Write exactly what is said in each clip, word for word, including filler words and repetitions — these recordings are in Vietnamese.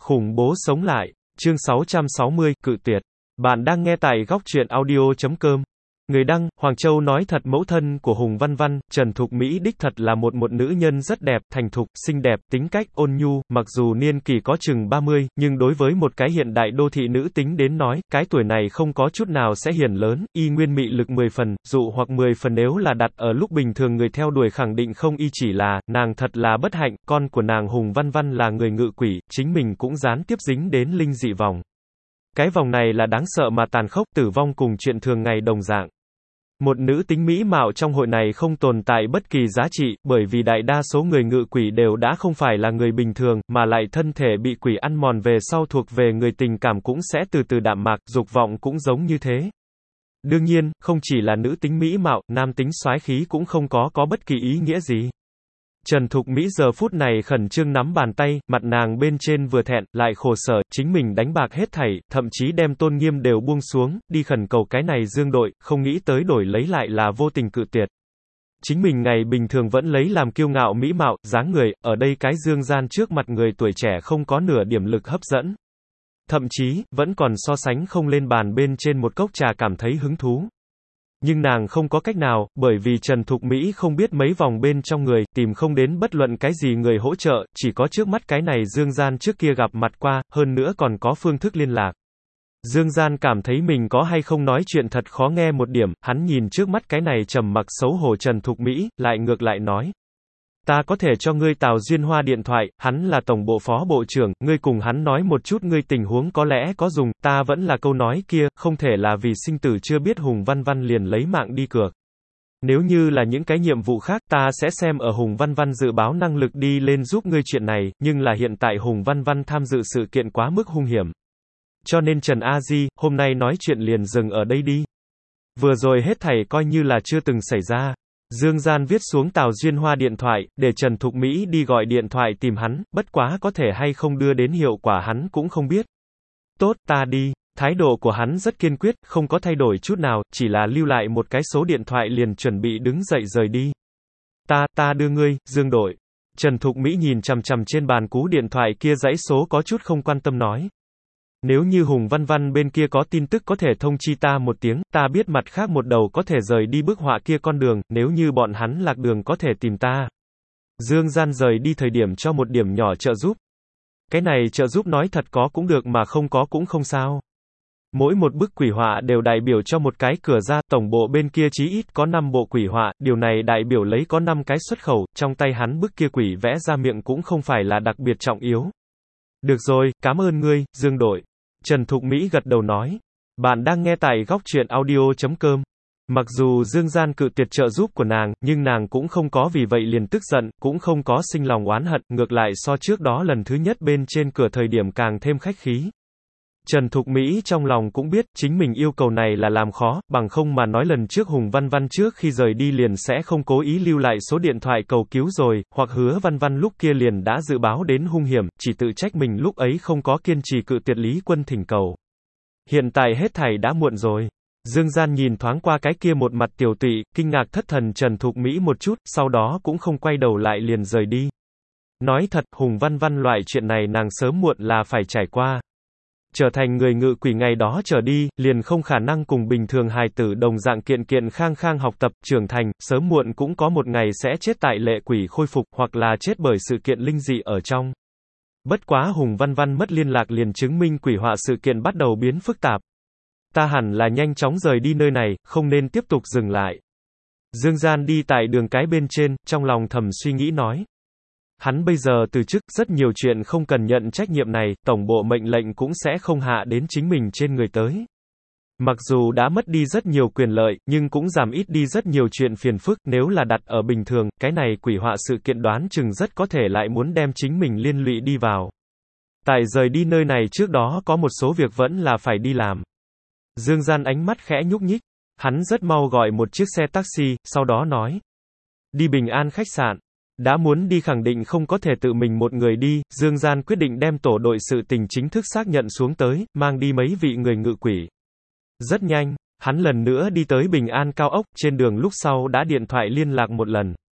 Khủng bố sống lại. Chương sáu trăm sáu mươi, cự tuyệt. Bạn đang nghe tại góc truyện audio chấm com. Người đăng, Hoàng Châu nói thật mẫu thân của Hùng Văn Văn, Trần Thục Mỹ đích thật là một một nữ nhân rất đẹp, thành thục, xinh đẹp, tính cách ôn nhu, mặc dù niên kỷ có chừng ba mươi, nhưng đối với một cái hiện đại đô thị nữ tính đến nói, cái tuổi này không có chút nào sẽ hiển lớn, y nguyên mị lực mười phần, dụ hoặc mười phần nếu là đặt ở lúc bình thường người theo đuổi khẳng định không y chỉ là, nàng thật là bất hạnh, con của nàng Hùng Văn Văn là người ngự quỷ, chính mình cũng gián tiếp dính đến linh dị vòng. Cái vòng này là đáng sợ mà tàn khốc, tử vong cùng chuyện thường ngày đồng dạng. Một nữ tính mỹ mạo trong hội này không tồn tại bất kỳ giá trị, bởi vì đại đa số người ngự quỷ đều đã không phải là người bình thường, mà lại thân thể bị quỷ ăn mòn về sau thuộc về người tình cảm cũng sẽ từ từ đạm mạc, dục vọng cũng giống như thế. Đương nhiên, không chỉ là nữ tính mỹ mạo, nam tính soái khí cũng không có có bất kỳ ý nghĩa gì. Trần Thục Mỹ giờ phút này khẩn trương nắm bàn tay, mặt nàng bên trên vừa thẹn, lại khổ sở, chính mình đánh bạc hết thảy, thậm chí đem tôn nghiêm đều buông xuống, đi khẩn cầu cái này Dương đội, không nghĩ tới đổi lấy lại là vô tình cự tuyệt. Chính mình ngày bình thường vẫn lấy làm kiêu ngạo mỹ mạo, dáng người, ở đây cái Dương gian trước mặt người tuổi trẻ không có nửa điểm lực hấp dẫn. Thậm chí, vẫn còn so sánh không lên bàn bên trên một cốc trà cảm thấy hứng thú. Nhưng nàng không có cách nào, bởi vì Trần Thục Mỹ không biết mấy vòng bên trong người, tìm không đến bất luận cái gì người hỗ trợ, chỉ có trước mắt cái này Dương Gian trước kia gặp mặt qua, hơn nữa còn có phương thức liên lạc. Dương Gian cảm thấy mình có hay không nói chuyện thật khó nghe một điểm, hắn nhìn trước mắt cái này trầm mặc xấu hổ Trần Thục Mỹ, lại ngược lại nói. Ta có thể cho ngươi Tào Duyên Hoa điện thoại, hắn là tổng bộ phó bộ trưởng, ngươi cùng hắn nói một chút ngươi tình huống có lẽ có dùng, ta vẫn là câu nói kia, không thể là vì sinh tử chưa biết Hùng Văn Văn liền lấy mạng đi cược. Nếu như là những cái nhiệm vụ khác, ta sẽ xem ở Hùng Văn Văn dự báo năng lực đi lên giúp ngươi chuyện này, nhưng là hiện tại Hùng Văn Văn tham dự sự kiện quá mức hung hiểm. Cho nên Trần A Di, hôm nay nói chuyện liền dừng ở đây đi. Vừa rồi hết thảy coi như là chưa từng xảy ra. Dương Gian viết xuống Tào Duyên Hoa điện thoại, để Trần Thục Mỹ đi gọi điện thoại tìm hắn, bất quá có thể hay không đưa đến hiệu quả hắn cũng không biết. Tốt, ta đi. Thái độ của hắn rất kiên quyết, không có thay đổi chút nào, chỉ là lưu lại một cái số điện thoại liền chuẩn bị đứng dậy rời đi. Ta, ta đưa ngươi, Dương đội. Trần Thục Mỹ nhìn chằm chằm trên bàn cú điện thoại kia dãy số có chút không quan tâm nói. Nếu như Hùng Văn Văn bên kia có tin tức có thể thông chi ta một tiếng, ta biết mặt khác một đầu có thể rời đi bức họa kia con đường, nếu như bọn hắn lạc đường có thể tìm ta. Dương Gian rời đi thời điểm cho một điểm nhỏ trợ giúp. Cái này trợ giúp nói thật có cũng được mà không có cũng không sao. Mỗi một bức quỷ họa đều đại biểu cho một cái cửa ra, tổng bộ bên kia chí ít có năm bộ quỷ họa, điều này đại biểu lấy có năm cái xuất khẩu, trong tay hắn bức kia quỷ vẽ ra miệng cũng không phải là đặc biệt trọng yếu. Được rồi, cảm ơn ngươi, Dương đội. Trần Thục Mỹ gật đầu nói. Bạn đang nghe tại góc truyện audio chấm com. Mặc dù Dương Gian cự tuyệt trợ giúp của nàng, nhưng nàng cũng không có vì vậy liền tức giận, cũng không có sinh lòng oán hận, ngược lại so trước đó lần thứ nhất bên trên cửa thời điểm càng thêm khách khí. Trần Thục Mỹ trong lòng cũng biết, chính mình yêu cầu này là làm khó, bằng không mà nói lần trước Hùng Văn Văn trước khi rời đi liền sẽ không cố ý lưu lại số điện thoại cầu cứu rồi, hoặc hứa Văn Văn lúc kia liền đã dự báo đến hung hiểm, chỉ tự trách mình lúc ấy không có kiên trì cự tuyệt Lý Quân thỉnh cầu. Hiện tại hết thảy đã muộn rồi. Dương Gian nhìn thoáng qua cái kia một mặt tiểu tụy, kinh ngạc thất thần Trần Thục Mỹ một chút, sau đó cũng không quay đầu lại liền rời đi. Nói thật, Hùng Văn Văn loại chuyện này nàng sớm muộn là phải trải qua. Trở thành người ngự quỷ ngày đó trở đi, liền không khả năng cùng bình thường hài tử đồng dạng kiện kiện khang khang học tập, trưởng thành, sớm muộn cũng có một ngày sẽ chết tại lệ quỷ khôi phục, hoặc là chết bởi sự kiện linh dị ở trong. Bất quá Hùng Văn Văn mất liên lạc liền chứng minh quỷ họa sự kiện bắt đầu biến phức tạp. Ta hẳn là nhanh chóng rời đi nơi này, không nên tiếp tục dừng lại. Dương Gian đi tại đường cái bên trên, trong lòng thầm suy nghĩ nói. Hắn bây giờ từ chức, rất nhiều chuyện không cần nhận trách nhiệm này, tổng bộ mệnh lệnh cũng sẽ không hạ đến chính mình trên người tới. Mặc dù đã mất đi rất nhiều quyền lợi, nhưng cũng giảm ít đi rất nhiều chuyện phiền phức, nếu là đặt ở bình thường, cái này quỷ họa sự kiện đoán chừng rất có thể lại muốn đem chính mình liên lụy đi vào. Tại rời đi nơi này trước đó có một số việc vẫn là phải đi làm. Dương Gian ánh mắt khẽ nhúc nhích, hắn rất mau gọi một chiếc xe taxi, sau đó nói. Đi Bình An khách sạn. Đã muốn đi khẳng định không có thể tự mình một người đi, Dương Gian quyết định đem tổ đội sự tình chính thức xác nhận xuống tới, mang đi mấy vị người ngự quỷ. Rất nhanh, hắn lần nữa đi tới Bình An cao ốc, trên đường lúc sau đã điện thoại liên lạc một lần.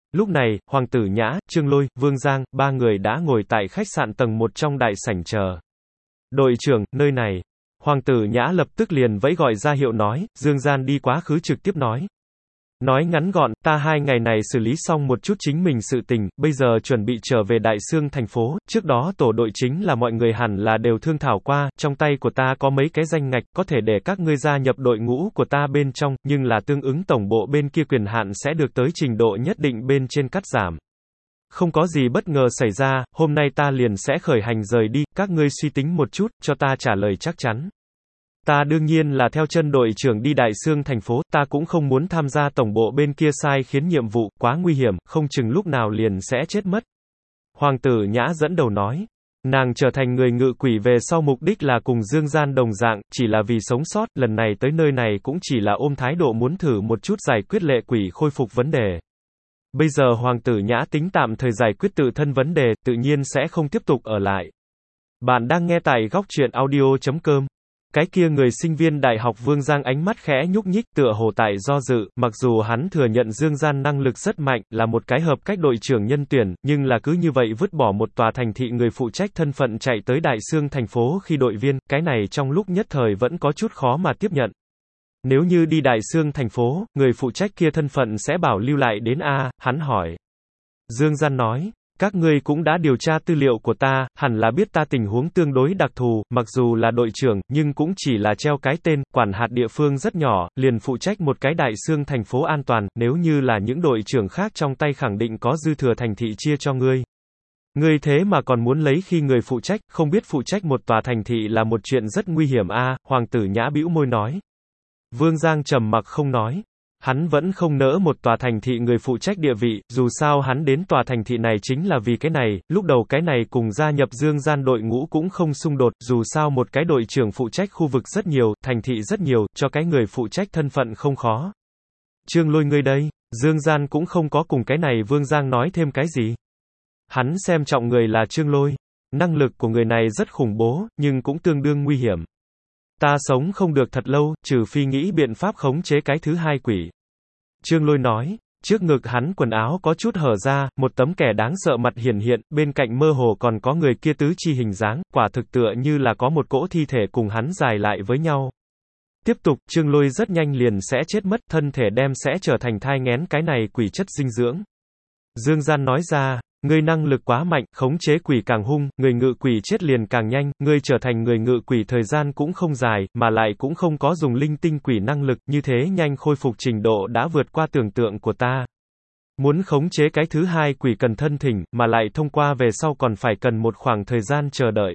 Lúc này, Hoàng tử Nhã, Trương Lôi, Vương Giang, ba người đã ngồi tại khách sạn tầng một trong đại sảnh chờ. Đội trưởng, nơi này. Hoàng tử Nhã lập tức liền vẫy gọi ra hiệu nói, Dương Gian đi quá khứ trực tiếp nói. Nói ngắn gọn, ta hai ngày này xử lý xong một chút chính mình sự tình, bây giờ chuẩn bị trở về Đại Xương thành phố, trước đó tổ đội chính là mọi người hẳn là đều thương thảo qua, trong tay của ta có mấy cái danh ngạch, có thể để các ngươi gia nhập đội ngũ của ta bên trong, nhưng là tương ứng tổng bộ bên kia quyền hạn sẽ được tới trình độ nhất định bên trên cắt giảm. Không có gì bất ngờ xảy ra, hôm nay ta liền sẽ khởi hành rời đi, các ngươi suy tính một chút, cho ta trả lời chắc chắn. Ta đương nhiên là theo chân đội trưởng đi Đại Xương thành phố, ta cũng không muốn tham gia tổng bộ bên kia sai khiến nhiệm vụ, quá nguy hiểm, không chừng lúc nào liền sẽ chết mất. Hoàng tử Nhã dẫn đầu nói. Nàng trở thành người ngự quỷ về sau mục đích là cùng Dương Gian đồng dạng, chỉ là vì sống sót, lần này tới nơi này cũng chỉ là ôm thái độ muốn thử một chút giải quyết lệ quỷ khôi phục vấn đề. Bây giờ Hoàng tử Nhã tính tạm thời giải quyết tự thân vấn đề, tự nhiên sẽ không tiếp tục ở lại. Bạn đang nghe tại góc truyện audio chấm com. Cái kia người sinh viên đại học Vương Giang ánh mắt khẽ nhúc nhích tựa hồ tại do dự, mặc dù hắn thừa nhận Dương Gian năng lực rất mạnh, là một cái hợp cách đội trưởng nhân tuyển, nhưng là cứ như vậy vứt bỏ một tòa thành thị người phụ trách thân phận chạy tới Đại Xương thành phố khi đội viên, cái này trong lúc nhất thời vẫn có chút khó mà tiếp nhận. Nếu như đi Đại Xương thành phố, người phụ trách kia thân phận sẽ bảo lưu lại đến A, hắn hỏi. Dương Gian nói. Các ngươi cũng đã điều tra tư liệu của ta, hẳn là biết ta tình huống tương đối đặc thù, mặc dù là đội trưởng, nhưng cũng chỉ là treo cái tên, quản hạt địa phương rất nhỏ, liền phụ trách một cái Đại Xương thành phố an toàn, nếu như là những đội trưởng khác trong tay khẳng định có dư thừa thành thị chia cho ngươi. Ngươi thế mà còn muốn lấy khi người phụ trách, không biết phụ trách một tòa thành thị là một chuyện rất nguy hiểm a, Hoàng tử Nhã bĩu môi nói. Vương Giang trầm mặc không nói. Hắn vẫn không nỡ một tòa thành thị người phụ trách địa vị, dù sao hắn đến tòa thành thị này chính là vì cái này, lúc đầu cái này cùng gia nhập Dương Gian đội ngũ cũng không xung đột, dù sao một cái đội trưởng phụ trách khu vực rất nhiều, thành thị rất nhiều, cho cái người phụ trách thân phận không khó. Trương Lôi ngươi đây, Dương Gian cũng không có cùng cái này Vương Giang nói thêm cái gì. Hắn xem trọng người là Trương Lôi, năng lực của người này rất khủng bố, nhưng cũng tương đương nguy hiểm. Ta sống không được thật lâu, trừ phi nghĩ biện pháp khống chế cái thứ hai quỷ. Trương Lôi nói, trước ngực hắn quần áo có chút hở ra, một tấm kẻ đáng sợ mặt hiển hiện, bên cạnh mơ hồ còn có người kia tứ chi hình dáng, quả thực tựa như là có một cỗ thi thể cùng hắn dài lại với nhau. Tiếp tục, Trương Lôi rất nhanh liền sẽ chết mất, thân thể đem sẽ trở thành thai nghén cái này quỷ chất dinh dưỡng. Dương Gian nói ra. Ngươi năng lực quá mạnh, khống chế quỷ càng hung, người ngự quỷ chết liền càng nhanh, ngươi trở thành người ngự quỷ thời gian cũng không dài, mà lại cũng không có dùng linh tinh quỷ năng lực, như thế nhanh khôi phục trình độ đã vượt qua tưởng tượng của ta. Muốn khống chế cái thứ hai quỷ cần thân thỉnh, mà lại thông qua về sau còn phải cần một khoảng thời gian chờ đợi.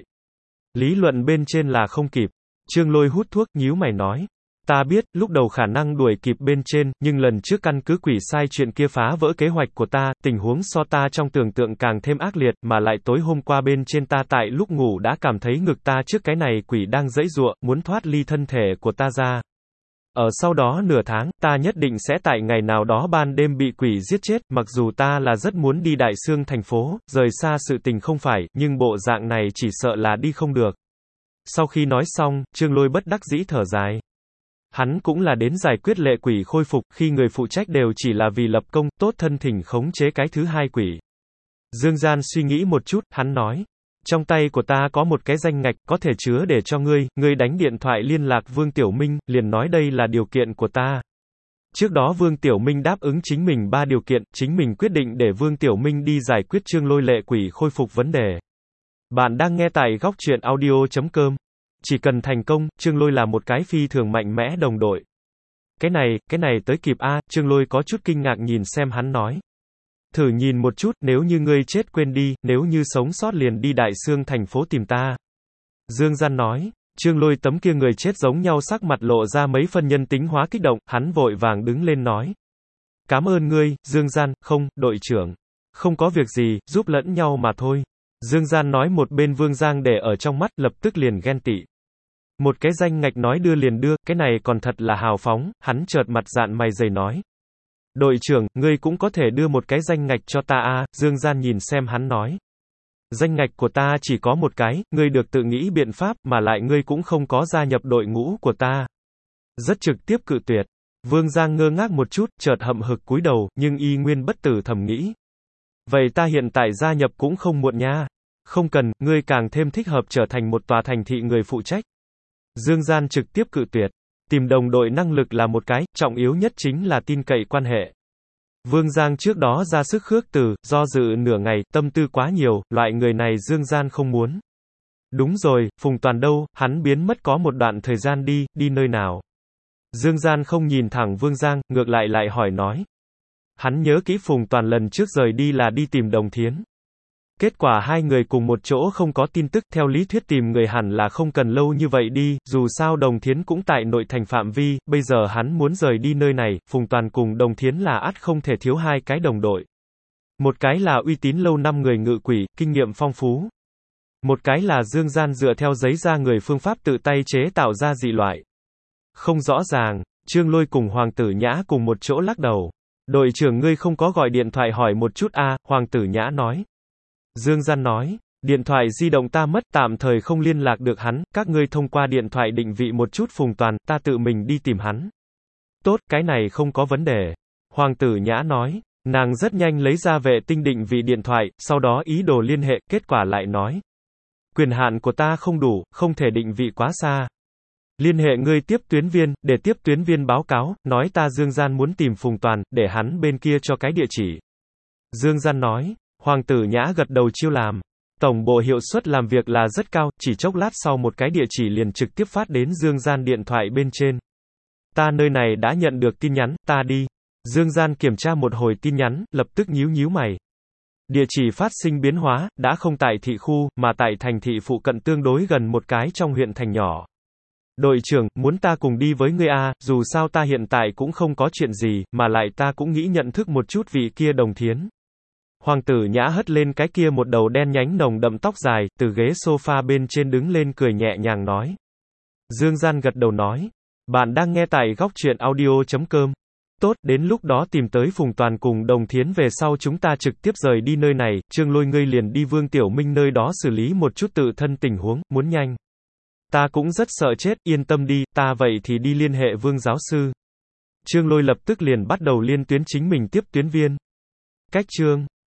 Lý luận bên trên là không kịp. Trương Lôi hút thuốc, nhíu mày nói. Ta biết, lúc đầu khả năng đuổi kịp bên trên, nhưng lần trước căn cứ quỷ sai chuyện kia phá vỡ kế hoạch của ta, tình huống so ta trong tưởng tượng càng thêm ác liệt, mà lại tối hôm qua bên trên ta tại lúc ngủ đã cảm thấy ngực ta trước cái này quỷ đang giãy giụa, muốn thoát ly thân thể của ta ra. Ở sau đó nửa tháng, ta nhất định sẽ tại ngày nào đó ban đêm bị quỷ giết chết, mặc dù ta là rất muốn đi Đại Xương thành phố, rời xa sự tình không phải, nhưng bộ dạng này chỉ sợ là đi không được. Sau khi nói xong, Trương Lôi bất đắc dĩ thở dài. Hắn cũng là đến giải quyết lệ quỷ khôi phục, khi người phụ trách đều chỉ là vì lập công, tốt thân thỉnh khống chế cái thứ hai quỷ. Dương Gian suy nghĩ một chút, hắn nói. Trong tay của ta có một cái danh ngạch, có thể chứa để cho ngươi, ngươi đánh điện thoại liên lạc Vương Tiểu Minh, liền nói đây là điều kiện của ta. Trước đó Vương Tiểu Minh đáp ứng chính mình ba điều kiện, chính mình quyết định để Vương Tiểu Minh đi giải quyết Trương Lôi lệ quỷ khôi phục vấn đề. Bạn đang nghe tại góc truyện audio chấm com. Chỉ cần thành công, Trương Lôi là một cái phi thường mạnh mẽ đồng đội. Cái này, cái này tới kịp a, Trương Lôi có chút kinh ngạc nhìn xem hắn nói. Thử nhìn một chút, nếu như ngươi chết quên đi, nếu như sống sót liền đi Đại Xương thành phố tìm ta. Dương Gian nói, Trương Lôi tấm kia người chết giống nhau sắc mặt lộ ra mấy phân nhân tính hóa kích động, hắn vội vàng đứng lên nói. Cảm ơn ngươi, Dương Gian, không, đội trưởng. Không có việc gì, giúp lẫn nhau mà thôi. Dương Gian nói một bên Vương Giang để ở trong mắt, lập tức liền ghen tị. Một cái danh ngạch nói đưa liền đưa, cái này còn thật là hào phóng, hắn chợt mặt dạn mày dày nói. Đội trưởng, ngươi cũng có thể đưa một cái danh ngạch cho ta a, Dương Gian nhìn xem hắn nói. Danh ngạch của ta chỉ có một cái, ngươi được tự nghĩ biện pháp, mà lại ngươi cũng không có gia nhập đội ngũ của ta. Rất trực tiếp cự tuyệt. Vương Giang ngơ ngác một chút, chợt hậm hực cúi đầu, nhưng y nguyên bất tử thầm nghĩ. Vậy ta hiện tại gia nhập cũng không muộn nha. Không cần, ngươi càng thêm thích hợp trở thành một tòa thành thị người phụ trách. Dương Gian trực tiếp cự tuyệt. Tìm đồng đội năng lực là một cái, trọng yếu nhất chính là tin cậy quan hệ. Vương Giang trước đó ra sức khước từ, do dự nửa ngày, tâm tư quá nhiều, loại người này Dương Gian không muốn. Đúng rồi, Phùng Toàn đâu, hắn biến mất có một đoạn thời gian đi, đi nơi nào? Dương Gian không nhìn thẳng Vương Giang, ngược lại lại hỏi nói. Hắn nhớ kỹ Phùng Toàn lần trước rời đi là đi tìm Đồng Thiến. Kết quả hai người cùng một chỗ không có tin tức, theo lý thuyết tìm người hẳn là không cần lâu như vậy đi, dù sao Đồng Thiến cũng tại nội thành phạm vi, bây giờ hắn muốn rời đi nơi này, Phùng Toàn cùng Đồng Thiến là ắt không thể thiếu hai cái đồng đội. Một cái là uy tín lâu năm người ngự quỷ, kinh nghiệm phong phú. Một cái là Dương Gian dựa theo giấy ra người phương pháp tự tay chế tạo ra dị loại. Không rõ ràng, Trương Lôi cùng Hoàng Tử Nhã cùng một chỗ lắc đầu. Đội trưởng ngươi không có gọi điện thoại hỏi một chút a? Hoàng Tử Nhã nói. Dương Gian nói, điện thoại di động ta mất, tạm thời không liên lạc được hắn, các ngươi thông qua điện thoại định vị một chút Phùng Toàn, ta tự mình đi tìm hắn. Tốt, cái này không có vấn đề. Hoàng Tử Nhã nói, nàng rất nhanh lấy ra vệ tinh định vị điện thoại, sau đó ý đồ liên hệ, kết quả lại nói. Quyền hạn của ta không đủ, không thể định vị quá xa. Liên hệ ngươi tiếp tuyến viên, để tiếp tuyến viên báo cáo, nói ta Dương Gian muốn tìm Phùng Toàn, để hắn bên kia cho cái địa chỉ. Dương Gian nói, Hoàng Tử Nhã gật đầu chiêu làm. Tổng bộ hiệu suất làm việc là rất cao, chỉ chốc lát sau một cái địa chỉ liền trực tiếp phát đến Dương Gian điện thoại bên trên. Ta nơi này đã nhận được tin nhắn, ta đi. Dương Gian kiểm tra một hồi tin nhắn, lập tức nhíu nhíu mày. Địa chỉ phát sinh biến hóa, đã không tại thị khu, mà tại thành thị phụ cận tương đối gần một cái trong huyện thành nhỏ. Đội trưởng, muốn ta cùng đi với ngươi a? Dù sao ta hiện tại cũng không có chuyện gì, mà lại ta cũng nghĩ nhận thức một chút vị kia Đồng Thiến. Hoàng Tử Nhã hất lên cái kia một đầu đen nhánh nồng đậm tóc dài, từ ghế sofa bên trên đứng lên cười nhẹ nhàng nói. Dương Gian gật đầu nói, bạn đang nghe tại góc truyện audio chấm com. Tốt, đến lúc đó tìm tới Phùng Toàn cùng Đồng Thiến về sau chúng ta trực tiếp rời đi nơi này, Trương Lôi ngươi liền đi Vương Tiểu Minh nơi đó xử lý một chút tự thân tình huống, muốn nhanh. Ta cũng rất sợ chết, yên tâm đi, ta vậy thì đi liên hệ Vương giáo sư. Trương Lôi lập tức liền bắt đầu liên tuyến chính mình tiếp tuyến viên. Cách chương